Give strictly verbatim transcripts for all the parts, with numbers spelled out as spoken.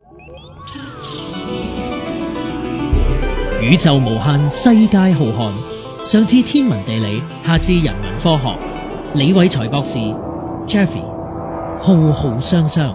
宇宙無限，世界浩瀚，上至天文地理，下至人文科學。李偉才博士 Jeffrey 浩浩湯湯。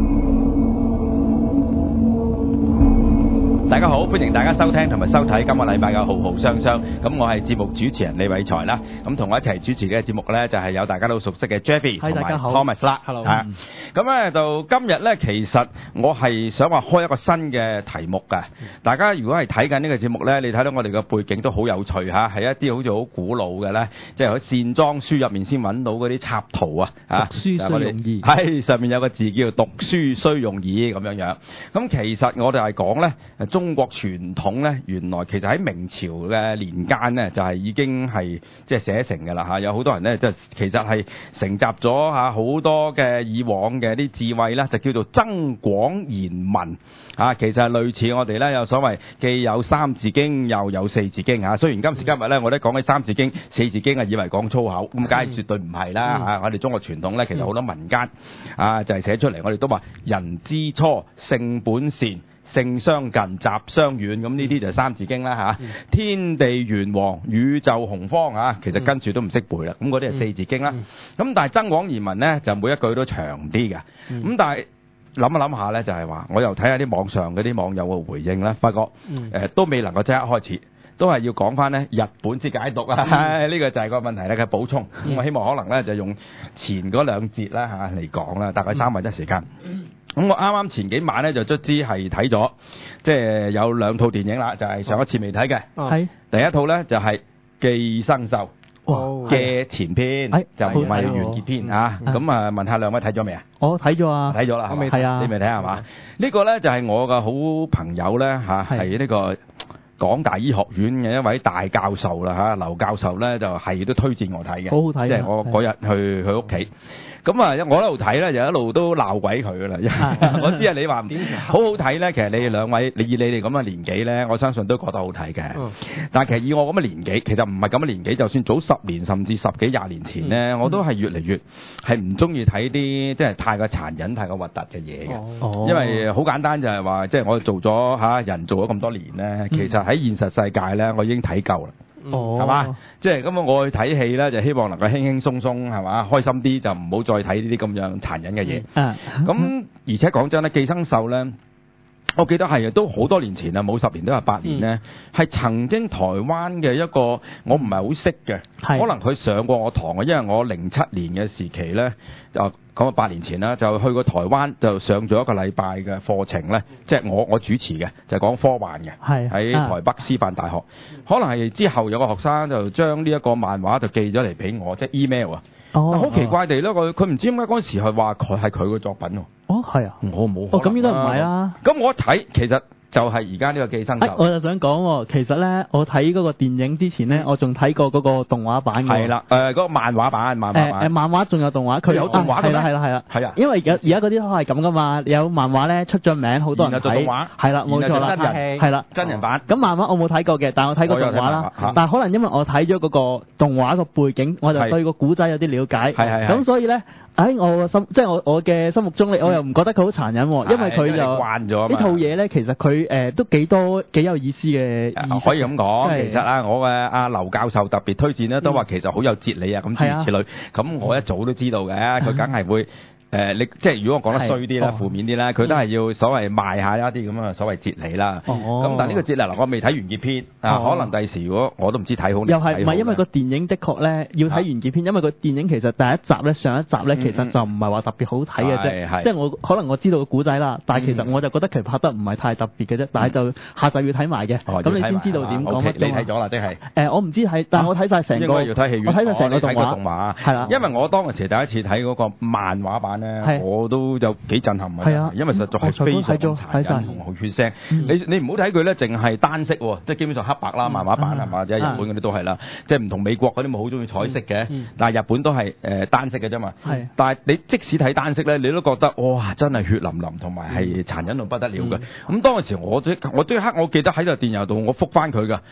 大家好，歡迎大家收聽同埋收睇今個禮拜嘅浩浩湯湯。咁我係節目主持人李偉才啦。咁同我一齊主持嘅節目呢，就係有大家都熟悉嘅 Jeffrey 同埋 Thomas 啦。 Hello。 咁呢就今日呢，其實我係想話開一個新嘅題目㗎。大家如果係睇緊呢個節目呢，你睇到我哋嘅背景都好有趣嚇，係一啲好似好古老嘅呢，即係喺線裝書入面先揾到嗰啲插圖啊。 讀書需用意。 係上面有個字叫讀書需用意咁樣樣。咁其實我哋係講呢。中國傳統咧，原來其實喺明朝嘅年間咧，就係、是、已經係即係寫成嘅啦嚇。有好多人咧，即係其實係承襲咗嚇好多嘅以往嘅啲智慧咧，就叫做增廣賢文嚇。其實係類似我哋咧有所謂既有三字經又有四字經嚇。雖然今時今日咧，我哋講起三字經、四字經啊，以為講粗口，咁梗係絕對唔係啦嚇。我哋中國傳統咧，其實好多民間啊，就係、是、寫出嚟，我哋都話人之初，性本善。性相近，習相遠，咁呢啲就係三字經啦嚇。嗯、天地玄黃，宇宙洪荒嚇，其實跟住都唔識背啦。咁嗰啲係四字經啦。咁、嗯、但係增廣賢文咧，就每一句都長啲嘅。咁、嗯、但係諗一諗下咧，就係話，我又睇下啲網上嗰啲網友嘅回應咧，發覺誒、嗯呃、都未能夠即刻開始。都係要講翻呢日本之解讀啊！呢、嗯呢個就係個問題咧嘅補充。咁、嗯、我希望可能咧就用前嗰兩節啦嚇嚟講啦，大概三分一時間。咁、嗯、我啱啱前幾晚咧就卒之係睇咗，即係有兩套電影啦，就係、是、上一次未睇嘅。係、哦、第一套咧就係、是《寄生獸》嘅前篇，哦、就唔係完結篇嚇。咁啊，問下兩位睇咗未啊？ 我睇咗啊， 睇咗啦，係咪？ 係啊， 你未睇係嘛？呢個咧就係我嘅好朋友咧嚇，係呢個港大醫學院嘅一位大教授啦嚇，劉教授咧就係都推薦我睇嘅， 好好睇。 即係我嗰日去佢屋企，咁啊我一路睇咧就一路都鬧鬼佢噶啦。我知啊，你話好好睇咧，其實你哋兩位，你以你哋咁嘅年紀咧，我相信都覺得好睇嘅。嗯、但係其實以我咁嘅年紀，其實唔係咁嘅年紀，就算早十年甚至十幾廿年前咧，嗯、我都係越嚟越係唔中意睇啲即係太過殘忍、太過核突嘅嘢嘅。哦、因為好簡單就係話，即係我做咗嚇人做咗咁多年咧，其實喺現實世界咧，我已經睇夠啦。係嘛、哦？即係咁我去睇戲咧，就希望能夠輕輕鬆鬆係嘛，開心啲，就唔好再睇呢啲咁樣殘忍嘅嘢。咁、嗯、而且講真咧，寄生獸咧，我記得係都好多年前啦，冇十年都係八年咧，係、嗯、曾經台灣嘅一個我唔係好識嘅，可能佢上過我堂嘅，因為我零七年嘅時期咧就。咁啊，八年前啦，就去過台灣，就上咗一個禮拜嘅課程咧，即係我我主持嘅，就係講科幻嘅，喺台北師範大學。可能係之後有個學生就將呢一個漫畫就寄咗嚟俾我，即係 email 啊。哦，但好奇怪地咧，佢佢唔知點解嗰陣時係話佢係佢嘅作品喎。哦，係啊，我冇。 哦，咁應該唔係啊。 咁我一睇，其實。就係而家呢個寄生獸、哎， 我就想講，其實咧，我睇嗰個電影之前咧，我仲睇過嗰個動畫版嘅。係啦，誒、呃，嗰、那個漫畫版，漫畫版。誒、呃，漫畫仲有動畫，佢有動畫嘅咩？ 係啦，係啦，係啦。 係啊， 因為而而家嗰啲都係咁噶嘛，有漫畫咧出咗名，好多人睇。做動畫。係啦，冇錯啦。真人。係啦，真人版。咁漫畫我冇睇過嘅，但係我睇過動畫啦。但係可能因為我睇咗嗰個動畫個背景，我就對個古仔有啲了解。係係係。咁所以咧。喺我嘅心，即係我我嘅心目中咧，我又唔覺得佢好殘忍，因為佢就慣咗呢套嘢咧，其實佢誒、呃、都幾多幾有意思嘅意思。可以咁講，其實啊，我嘅阿劉教授特別推薦咧，都話其實好有哲理啊，咁諸如此類。咁我一早都知道嘅，佢梗係會。誒、呃，你即係如果我講得衰啲啦、負面啲啦，佢都係要所謂賣下一啲咁嘅所謂哲理啦。咁、哦、但係呢個哲理嗱，我未睇完結篇、哦、啊，可能第時如果我都唔知睇好，又係唔係因為個電影的確咧要睇完結篇，啊、因為個電影其實第一集咧上一集咧其實就唔係話特別好睇嘅啫。即係我可能我知道個古仔啦，但係其實我就覺得其實拍得唔係太特別嘅啫。嗯、但係就下集要睇埋嘅，咁、哦、你先知道點講乜。你睇咗啦，即係誒、呃，我唔知睇，但係我睇晒成個，應該要睇戲院，我睇晒成個動畫，係啦。因為我當時第一次睇嗰個漫畫版咧，我都。都有幾震撼嘅，啊、因為實在係非常殘忍同好血腥。嗯、你你唔好睇佢咧，淨係單色喎，即係基本上黑白啦，漫畫版係嘛，或者日本嗰啲都係啦，即係唔同美國嗰啲咪好中意彩色嘅，嗯嗯、但係日本都係誒、呃、單色嘅啫嘛。係，但係你即使睇單色咧，你都覺得哇，真係血淋淋同埋係殘忍到不得了嘅。咁、嗯嗯、當時我最我最刻，我記得喺個電郵度，我覆翻佢㗎。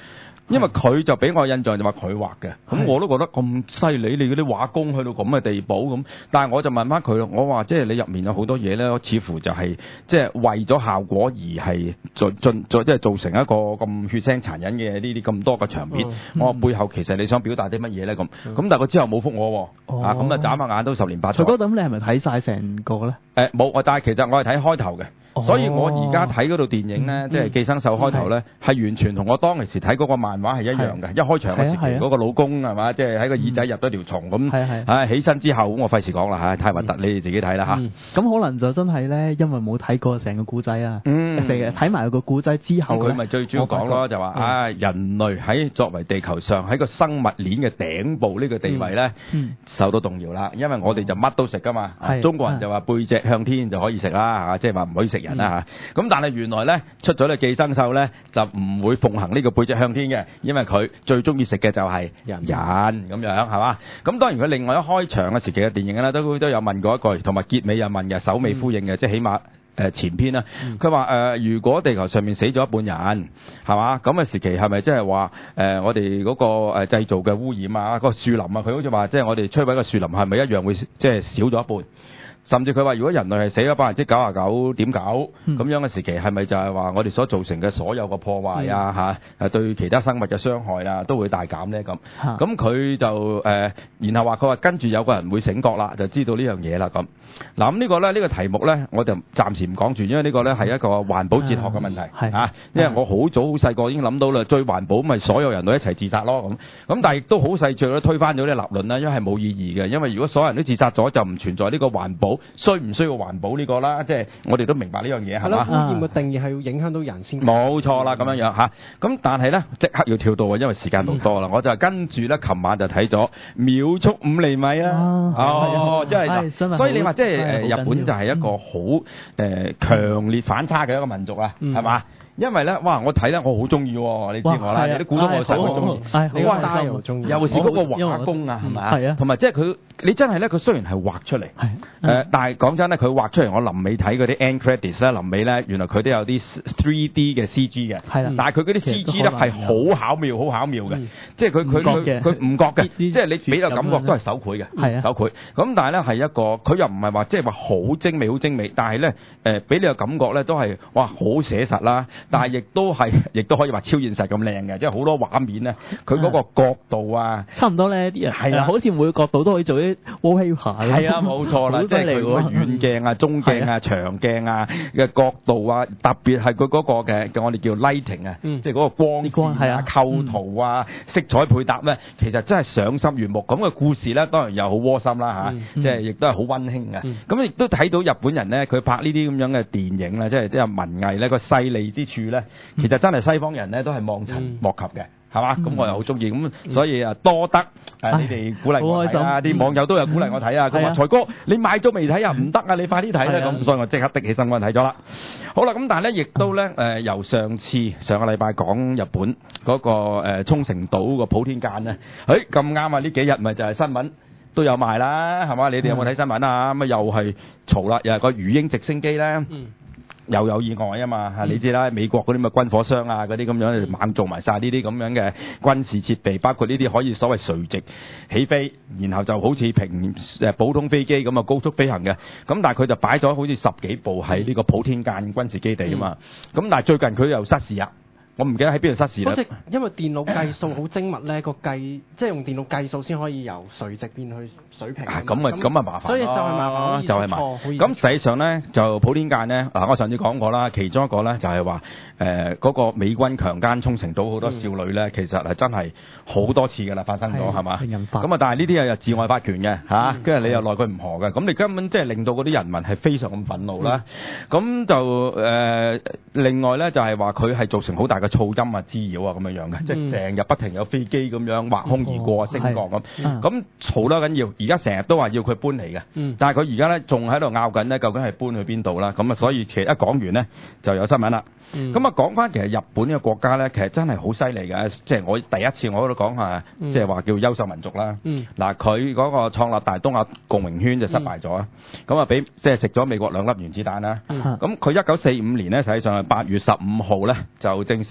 因為佢就俾我印象就話佢畫嘅，咁我都覺得咁犀利，你嗰啲畫工去到咁嘅地步咁。但係我就問翻佢咯，我話即係你入面有好多嘢咧，似乎就係即係為咗效果而係進進即係造成一個咁血腥殘忍嘅呢啲咁多嘅場面。嗯、我話背後其實你想表達啲乜嘢咧咁？咁、嗯、但係佢之後冇覆我喎，啊咁啊眨下眼都十年八載。 徐哥，咁你係咪睇晒成個咧？ 誒冇、呃，但係其實我係睇開頭嘅。所以我而家睇嗰套電影咧，即係《寄生獸》開頭咧，係完全同我當其時睇嗰個漫畫係一樣嘅。一開場嘅時期，嗰個老公係嘛，即係喺個耳仔入咗條蟲咁，唉起身之後，咁我費事講啦嚇，太核突，你哋自己睇啦嚇。 咁可能就真係咧，因為冇睇過成個故仔啊，成日睇埋個故仔之後， 佢咪最主要講咯，就話啊人類喺作為地球上喺個生物鏈嘅頂部呢個地位咧，受到動搖啦。因為我哋就乜都食噶嘛，中國人就話背脊向天就可以食啦嚇，即係話唔可以食人啦嚇。咁但係原來咧出咗呢寄生獸咧就唔會奉行呢個背脊向天嘅，因為佢最中意食嘅就係人人咁樣係嘛？咁當然佢另外一開場嘅時期嘅電影咧都都有問過一句，同埋結尾又問嘅，首尾呼應嘅，即係起碼誒前篇啦。佢話誒如果地球上面死咗一半人係嘛？咁嘅時期係咪即係話誒我哋嗰個誒製造嘅污染啊，個樹林啊，佢好似話即係我哋摧毀個樹林係咪一樣會即係少咗一半？甚至佢話，如果人類係死咗百分之九十九點九咁樣嘅時期，係咪就係話我哋所造成嘅所有嘅破壞啊嚇，誒對其他生物嘅傷害啊，都會大減咧咁？咁佢就誒，然後話佢話跟住有個人會醒覺啦，就知道呢樣嘢啦咁。嗱咁呢個咧，呢個題目咧，我就暫時唔講住，因為呢個咧係一個環保哲學嘅問題嚇。因為我好早好細個已經諗到啦，最環保咪所有人都一齊自殺咯咁。咁但係亦都好細著咧推翻咗呢個立論啦，因為係冇意義嘅。因為如果所有人都自殺咗，就唔存在呢個環保。需唔需要環保呢個啦？即係我哋都明白呢樣嘢係嘛？ 污染嘅定義係要影響到人先。 冇錯啦，咁樣樣嚇。咁但係咧，即刻要跳到啊，因為時間冇多啦。我就跟住咧，琴晚就睇咗《秒速五厘米》啊。哦，即係，所以你話即係誒日本就係一個好誒強烈反差嘅一個民族啊，係嘛？因為咧，哇！我睇咧，我好中意喎，你知我啦，你都估到我實會中意。你話單又中意，尤其是嗰個畫工啊，係咪啊？係啊。同埋即係佢，你真係咧，佢雖然係畫出嚟，誒，但係講真咧，佢畫出嚟，我臨尾睇嗰啲 end credits 咧，臨尾咧，原來佢都有啲 three D 嘅 C G 嘅。係啦。但係佢嗰啲 C G 咧係好巧妙，好巧妙嘅。即係佢佢佢佢唔覺嘅，即係你俾個感覺都係手繪嘅。係啊。手繪。咁但係咧係一個，佢又唔係話即係話好精美，好精美，但係咧誒俾你個感覺咧都係哇好寫實啦。但係亦都係，亦都可以話超現實咁靚嘅，即係好多畫面咧，佢嗰個角度啊， 差唔多咧啲人係啊，好似每個角度都可以做啲 wallpaper。係啊，冇錯啦，即係佢個遠鏡啊、中鏡啊、長鏡啊嘅角度啊，特別係佢嗰個嘅，我哋叫 lighting 啊，即係嗰個光線啊、構圖啊、色彩配搭咧，其實真係賞心悅目。咁嘅故事咧，當然又好窩心啦嚇，即係亦都係好溫馨嘅。咁亦都睇到日本人咧，佢拍呢啲咁樣嘅電影咧，即係即係文藝咧個細膩之處咧。其實真係西方人咧都係望塵莫及嘅，係嘛？咁我又好中意，咁所以啊多得誒你哋鼓勵我睇啊，啲網友都有鼓勵我睇啊。佢話財哥你買咗未睇啊？唔得啊！你快啲睇啦！咁所以我即刻的起身，我睇咗啦。好啦，咁但係咧亦都咧誒由上次上個禮拜講日本嗰個誒沖繩島個普天間咧，誒咁啱啊！呢幾日咪就係新聞都有賣啦，係嘛？你哋有冇睇新聞啊？咁啊又係嘈啦，又係個魚鷹直升機咧。又有意外啊嘛，嗯、你知啦，美國嗰啲咁嘅軍火商啊，嗰啲咁樣猛做埋晒呢啲咁樣嘅軍事設備，包括呢啲可以所謂垂直起飛，然後就好似平誒普通飛機咁啊高速飛行嘅，咁但係佢就擺咗好似十幾部喺呢個普天間軍事基地啊嘛，咁、嗯、但係最近佢又失事啊。我唔記得喺邊度失事啦。 嗰隻因為電腦計數好精密咧，個計即係用電腦計數先可以由垂直變去水平。啊，咁啊咁啊麻煩。所以就係麻煩，就係麻煩。咁實際上咧，就普天間咧，嗱我上次講過啦，其中一個咧就係話誒嗰個美軍強姦沖繩島好多少女咧，其實係真係好多次㗎啦，發生咗係嘛？咁啊，但係呢啲又自外法權嘅嚇，跟住你又奈佢唔何嘅，咁你根本即係令到嗰啲人民係非常咁憤怒啦。咁就誒另外咧就係話佢係造成好大嘅噪音啊、滋擾啊咁樣樣嘅，即係成日不停有飛機咁樣劃空而過啊、升降咁，咁嘈得緊要。而家成日都話要佢搬嚟嘅，但係佢而家咧仲喺度拗緊咧，究竟係搬去邊度啦？咁啊，所以其實一講完咧就有新聞啦。咁啊，講翻其實日本呢個國家咧，其實真係好犀利嘅。即係我第一次我都講下，即係話叫優秀民族啦。嗱，佢嗰個創立大東亞共榮圈就失敗咗啊。咁啊，俾即係食咗美國兩粒原子彈啦。咁佢一九四五年咧，實際上係八月十五號咧就正式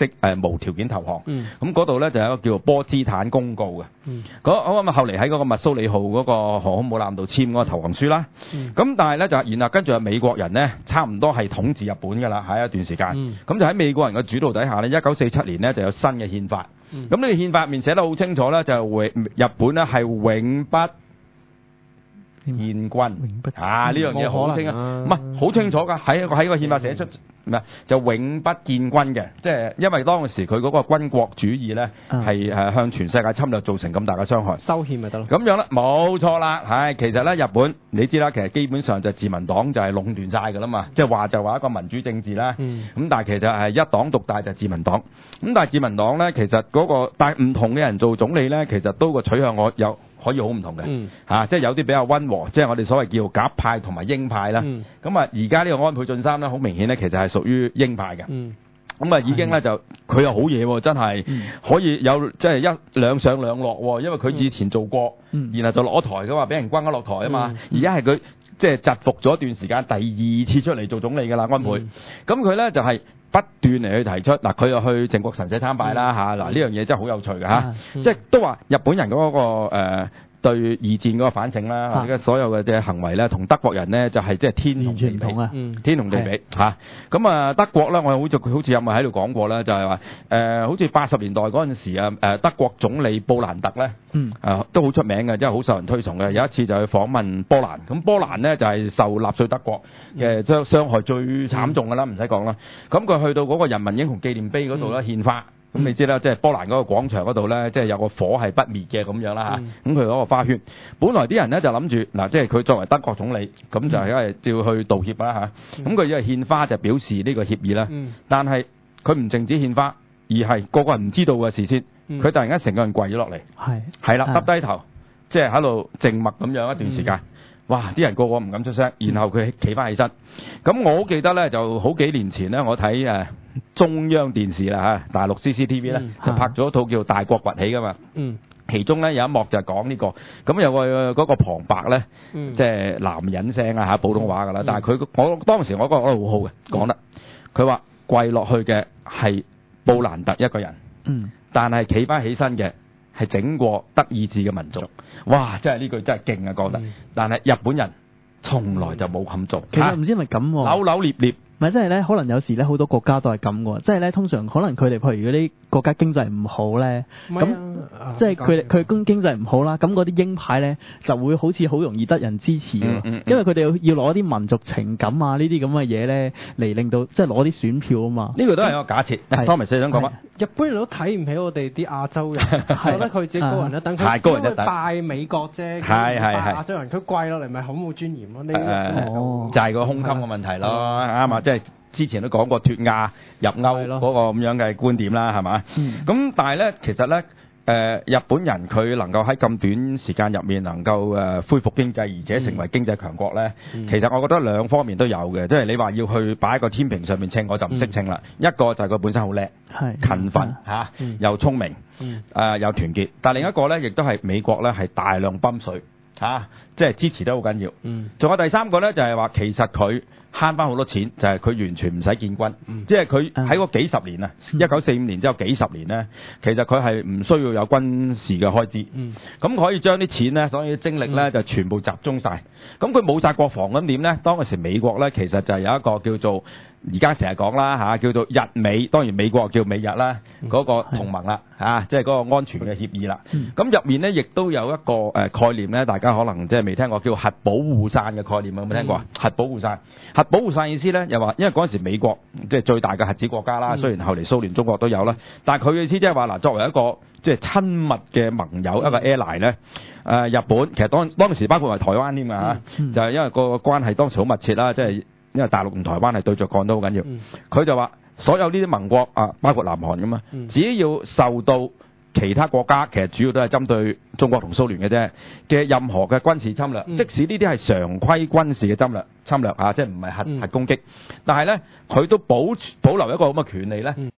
式誒、呃、無條件投降。咁嗰度咧就有一個叫做波茨坦公告嘅。嗰咁啊後嚟喺嗰個密蘇里號嗰個航空母艦度簽嗰個投降書啦。咁、嗯、但係咧就然後跟住美國人咧差唔多係統治日本㗎啦，喺一段時間。咁、嗯、就喺美國人嘅主導底下咧，一九四七年咧就有新嘅憲法。咁呢、嗯、個憲法入面寫得好清楚咧，就係日本咧係永不建軍啊！呢樣嘢好清啊，唔係好清楚㗎，喺喺個憲法寫出咩就永不建軍嘅，即係因為當時佢嗰個軍國主義咧係誒向全世界侵略造成咁大嘅傷害， 修憲咪得咯。咁樣咧冇錯啦，係其實咧日本你知啦，其實基本上就自民黨就係壟斷晒㗎啦嘛，即係話就話一個民主政治啦。咁、嗯、但係其實係一黨獨大就係自民黨。咁但係自民黨咧其實嗰、那個但係唔同嘅人做總理咧，其實都個取向我有。可以好唔同嘅，嗯啊、即係有啲比較溫和，即係我哋所謂叫鴿派同埋鷹派啦。咁、嗯、啊，而家呢個安倍晉三咧，好明顯咧，其實係屬於鷹派嘅。咁、嗯、啊，已經咧就佢又好嘢喎，真係、嗯、可以有即係一兩上兩落喎，因為佢以前做過，嗯、然後就落台嘅話，俾人轟咗落台啊嘛。而家係佢即係蟄伏咗一段時間，第二次出嚟做總理㗎啦，安倍。咁佢咧就係、是。不斷嚟去提出嗱，佢又去靖國神社參拜啦嚇，嗱呢樣嘢真係好有趣嘅嚇，即係都話日本人嗰、那個誒、呃、對二戰嗰個反省啦，而家、啊、所有嘅即係行為咧，同德國人咧就係即係天同地比，嗯、天同地比嚇。咁啊德國咧，我好似好似有冇喺度講過咧，就係話誒，好似八十年代嗰陣時啊，誒德國總理布蘭特咧，誒、嗯呃、都好出名嘅，即係好受人推崇嘅。有一次就去訪問波蘭，咁波蘭咧就係、是、受納粹德國嘅傷傷害最慘重㗎啦，唔使講啦。咁佢去到嗰個人民英雄紀念碑嗰度咧獻花，咁、嗯、你知啦，即係波蘭嗰個廣場嗰度咧，即係有個火係不滅嘅咁樣啦嚇。咁佢嗰個花圈，本來啲人咧就諗住嗱，即係佢作為德國總理，咁就係因為照去道歉啦嚇。咁佢因為獻花就表示呢個歉意啦。嗯、但係佢唔淨止獻花，而係個個人唔知道嘅事先。佢、嗯、突然間成個人跪咗落嚟，係係啦，耷低頭，即係喺度靜默咁樣一段時間。嗯哇！啲人個個唔敢出聲，然後佢企翻起身。咁我好記得咧，就好幾年前咧，我睇誒中央電視啦嚇，大陸 C C T V 咧、嗯、就拍咗一套叫《大國崛起》噶嘛。嗯。其中咧有一幕就係講呢、這個，咁有個嗰、那個旁白咧，嗯、即係男人聲啊嚇，普通話噶啦。嗯、但係佢我當時我覺得好好嘅，講得佢話跪落去嘅係布蘭特一個人，嗯，但係企翻起身嘅係整個德意志嘅民族。哇！真係呢句真係勁啊，覺得。嗯、但係日本人從來就冇咁做。 其實唔知係咪咁喎？ 扭扭捏捏。 唔係，即係咧，可能有時咧，好多國家都係咁嘅。即係咧，通常可能佢哋譬如嗰啲國家經濟唔好咧，咁即係佢佢經經濟唔好啦，咁嗰啲鷹派咧就會好似好容易得人支持喎。嗯嗯嗯、因為佢哋要攞啲民族情感啊，呢啲咁嘅嘢咧嚟令到即係攞啲選票啊嘛。呢個都係一個假設。Thomas 你想講乜？ 日本人都睇唔起我哋啲亞洲人，覺得佢自己高人一等，佢因為拜美國啫，拜亞洲人，佢跪落嚟咪好冇尊嚴咯。呢誒就係個胸襟嘅問題咯，啱啊！即係之前都講過脫亞入歐嗰個咁樣嘅觀點啦，係嘛？咁但係咧，其實咧。誒、呃、日本人佢能夠喺咁短時間入面能夠誒、呃、恢復經濟，而且成為經濟強國咧，嗯、其實我覺得兩方面都有嘅，即係你話要去擺喺個天平上面稱，我就唔識稱啦。嗯、一個就係佢本身好叻，係勤奮嚇，又聰明，誒、嗯呃、又團結。但係另一個咧，亦都係美國咧係大量泵水嚇、啊，即係支持得好緊要。仲、嗯、有第三個咧，就係、是、話其實佢慳翻好多錢，就係、是、佢完全唔使建軍，嗯、即係佢喺嗰幾十年啊，一九四五年之後幾十年咧，其實佢係唔需要有軍事嘅開支，咁、嗯、可以將啲錢咧，所以精力咧就全部集中晒。咁佢冇晒國防咁點咧？當嗰時美國咧，其實就係有一個叫做而家成日講啦嚇，叫做日美，當然美國叫美日啦，嗰、嗯、個同盟啦嚇，即係嗰個安全嘅協議啦。咁入、嗯、面咧亦都有一個誒概念咧，大家可能即係未聽過，叫核保護傘嘅概念，有冇聽過啊？嗯、核保護傘，核保護傘意思咧，又話因為嗰陣時美國即係最大嘅核子國家啦，嗯、雖然後嚟蘇聯、中國都有啦，但係佢嘅意思即係話嗱，作為一個即係親密嘅盟友，嗯、一個 ally 咧。誒、呃、日本其實當當時包括埋台灣添啊嚇，嗯嗯、就係因為個關係當時好密切啦，即係因為大陸同台灣係對着幹都好緊要。佢、嗯、就話所有呢啲盟國啊，包括南韓咁啊，嗯、只要受到其他國家，其實主要都係針對中國同蘇聯嘅啫嘅任何嘅軍事侵略，嗯、即使呢啲係常規軍事嘅侵略侵略啊，即係唔係核、嗯、核攻擊，但係咧佢都保保留一個咁嘅權利咧。嗯